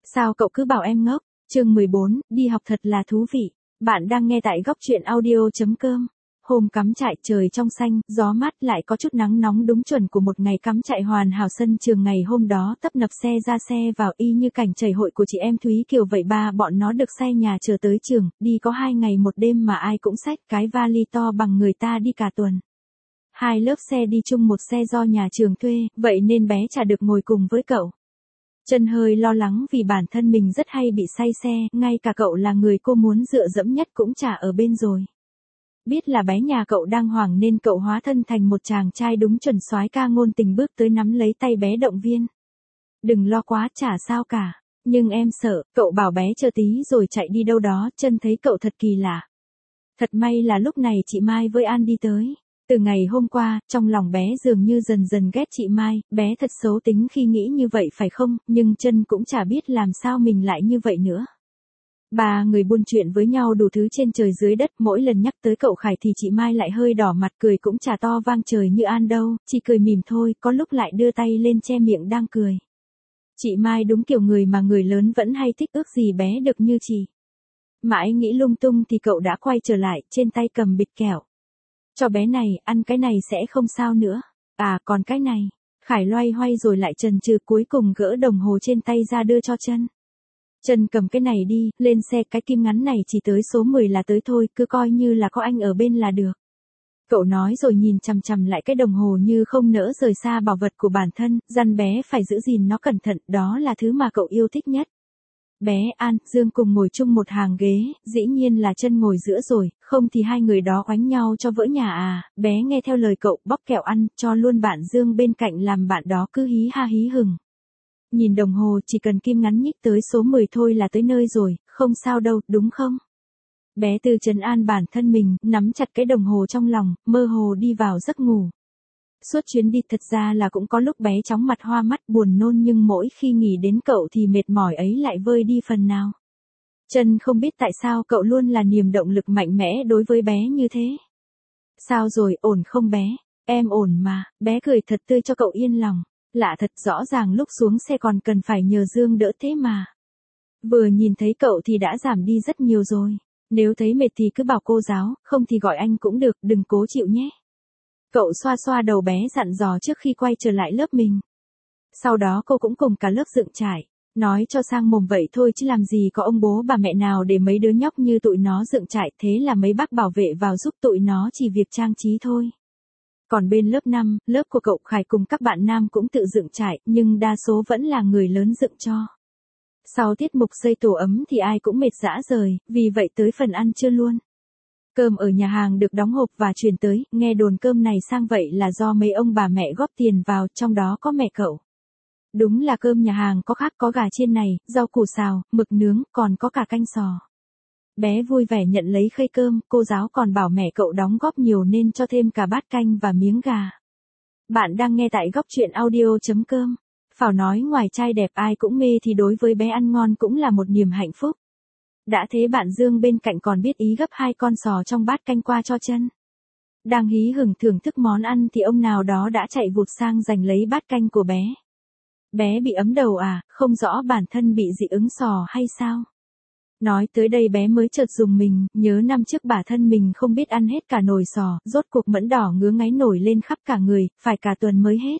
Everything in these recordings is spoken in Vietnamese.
Sao cậu cứ bảo em ngốc? Chương 14, đi học thật là thú vị. Bạn đang nghe tại góc truyện audio.com. Hôm cắm trại trời trong xanh, gió mát lại có chút nắng nóng đúng chuẩn của một ngày cắm trại hoàn hảo. Sân trường ngày hôm đó tấp nập xe ra xe vào y như cảnh chảy hội của chị em Thúy Kiều vậy. Ba bọn nó được say nhà chờ tới trường, đi có 2 ngày 1 đêm mà ai cũng xách cái vali to bằng người ta đi cả tuần. 2 lớp xe đi chung một xe do nhà trường thuê, vậy nên bé chả được ngồi cùng với cậu. Trân hơi lo lắng vì bản thân mình rất hay bị say xe, ngay cả cậu là người cô muốn dựa dẫm nhất cũng chả ở bên rồi. Biết là bé nhà cậu đang hoảng nên cậu hóa thân thành một chàng trai đúng chuẩn soái ca ngôn tình bước tới nắm lấy tay bé động viên. Đừng lo quá, chả sao cả. Nhưng em sợ, cậu bảo bé chờ tí rồi chạy đi đâu đó. Trân thấy cậu thật kỳ lạ. Thật may là lúc này chị Mai với An đi tới. Từ ngày hôm qua, trong lòng bé dường như dần dần ghét chị Mai, bé thật xấu tính khi nghĩ như vậy phải không, nhưng Trân cũng chả biết làm sao mình lại như vậy nữa. Ba người buôn chuyện với nhau đủ thứ trên trời dưới đất, mỗi lần nhắc tới cậu Khải thì chị Mai lại hơi đỏ mặt, cười cũng chả to vang trời như An đâu, chỉ cười mỉm thôi, có lúc lại đưa tay lên che miệng đang cười. Chị Mai đúng kiểu người mà người lớn vẫn hay thích, ước gì bé được như chị. Mãi nghĩ lung tung thì cậu đã quay trở lại, trên tay cầm bịch kẹo. Cho bé này, ăn cái này sẽ không sao nữa. À còn cái này. Khải loay hoay rồi lại chần chừ, cuối cùng gỡ đồng hồ trên tay ra đưa cho Trân. Trân cầm cái này đi, lên xe, cái kim ngắn này chỉ tới số 10 là tới thôi, cứ coi như là có anh ở bên là được. Cậu nói rồi nhìn chằm chằm lại cái đồng hồ như không nỡ rời xa bảo vật của bản thân, dặn bé phải giữ gìn nó cẩn thận, đó là thứ mà cậu yêu thích nhất. Bé, An, Dương cùng ngồi chung một hàng ghế, dĩ nhiên là Trân ngồi giữa rồi, không thì hai người đó oánh nhau cho vỡ nhà à. Bé nghe theo lời cậu, bóc kẹo ăn, cho luôn bạn Dương bên cạnh làm bạn đó cứ hí ha hí hừng. Nhìn đồng hồ, chỉ cần kim ngắn nhích tới số 10 thôi là tới nơi rồi, không sao đâu, đúng không? Bé tự trấn an bản thân mình, nắm chặt cái đồng hồ trong lòng, mơ hồ đi vào giấc ngủ. Suốt chuyến đi thật ra là cũng có lúc bé chóng mặt hoa mắt buồn nôn, nhưng mỗi khi nghĩ đến cậu thì mệt mỏi ấy lại vơi đi phần nào. Trân không biết tại sao cậu luôn là niềm động lực mạnh mẽ đối với bé như thế. Sao rồi, ổn không bé? Em ổn mà, bé cười thật tươi cho cậu yên lòng. Lạ thật, rõ ràng lúc xuống xe còn cần phải nhờ Dương đỡ thế mà. Vừa nhìn thấy cậu thì đã giảm đi rất nhiều rồi. Nếu thấy mệt thì cứ bảo cô giáo, không thì gọi anh cũng được, đừng cố chịu nhé. Cậu xoa xoa đầu bé dặn dò trước khi quay trở lại lớp mình. Sau đó cô cũng cùng cả lớp dựng trải. Nói cho sang mồm vậy thôi chứ làm gì có ông bố bà mẹ nào để mấy đứa nhóc như tụi nó dựng trại, thế là mấy bác bảo vệ vào giúp tụi nó chỉ việc trang trí thôi. Còn bên lớp 5, lớp của cậu Khải cùng các bạn nam cũng tự dựng trại, nhưng đa số vẫn là người lớn dựng cho. Sau tiết mục xây tổ ấm thì ai cũng mệt rã rời, vì vậy tới phần ăn trưa luôn. Cơm ở nhà hàng được đóng hộp và chuyển tới, nghe đồn cơm này sang vậy là do mấy ông bà mẹ góp tiền vào, trong đó có mẹ cậu. Đúng là cơm nhà hàng có khác, có gà chiên này, rau củ xào, mực nướng, còn có cả canh sò. Bé vui vẻ nhận lấy khay cơm, cô giáo còn bảo mẹ cậu đóng góp nhiều nên cho thêm cả bát canh và miếng gà. Bạn đang nghe tại góc truyện audio.com. Phảo nói ngoài trai đẹp ai cũng mê thì đối với bé ăn ngon cũng là một niềm hạnh phúc. Đã thế bạn Dương bên cạnh còn biết ý gấp 2 con sò trong bát canh qua cho Trân. Đang hí hửng thưởng thức món ăn thì ông nào đó đã chạy vụt sang giành lấy bát canh của bé. Bé bị ấm đầu à, không rõ bản thân bị dị ứng sò hay sao? Nói tới đây bé mới chợt rùng mình, nhớ năm trước bản thân mình không biết ăn hết cả nồi sò, rốt cuộc mẫn đỏ ngứa ngáy nổi lên khắp cả người, phải cả tuần mới hết.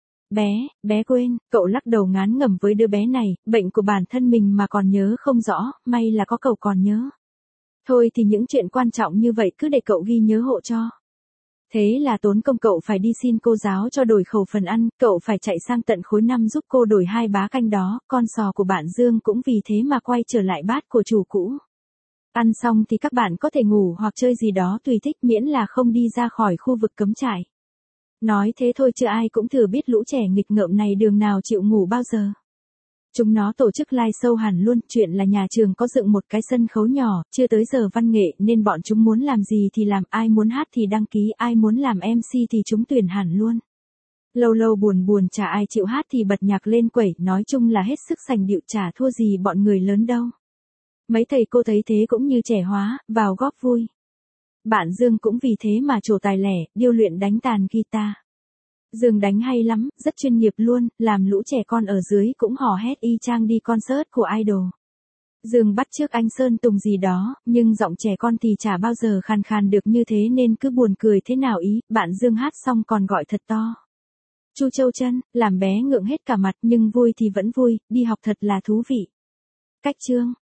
Bé quên, cậu lắc đầu ngán ngẩm với đứa bé này, bệnh của bản thân mình mà còn nhớ không rõ, may là có cậu còn nhớ. Thôi thì những chuyện quan trọng như vậy cứ để cậu ghi nhớ hộ cho. Thế là tốn công cậu phải đi xin cô giáo cho đổi khẩu phần ăn, cậu phải chạy sang tận khối 5 giúp cô đổi 2 bá canh đó, con sò của bạn Dương cũng vì thế mà quay trở lại bát của chủ cũ. Ăn xong thì các bạn có thể ngủ hoặc chơi gì đó tùy thích, miễn là không đi ra khỏi khu vực cấm trại. Nói thế thôi chứ ai cũng thừa biết lũ trẻ nghịch ngợm này đường nào chịu ngủ bao giờ. Chúng nó tổ chức live show hẳn luôn, chuyện là nhà trường có dựng một cái sân khấu nhỏ, chưa tới giờ văn nghệ nên bọn chúng muốn làm gì thì làm, ai muốn hát thì đăng ký, ai muốn làm MC thì chúng tuyển hẳn luôn. Lâu lâu buồn buồn chả ai chịu hát thì bật nhạc lên quẩy, nói chung là hết sức sành điệu, chả thua gì bọn người lớn đâu. Mấy thầy cô thấy thế cũng như trẻ hóa, vào góp vui. Bạn Dương cũng vì thế mà trổ tài lẻ, điêu luyện đánh đàn guitar. Dương đánh hay lắm, rất chuyên nghiệp luôn, làm lũ trẻ con ở dưới cũng hò hét y chang đi concert của idol. Dương bắt chước anh Sơn Tùng gì đó, nhưng giọng trẻ con thì chả bao giờ khàn khàn được như thế nên cứ buồn cười thế nào ý, bạn Dương hát xong còn gọi thật to. Chu Châu Chân, làm bé ngượng hết cả mặt nhưng vui thì vẫn vui, đi học thật là thú vị. Cách chương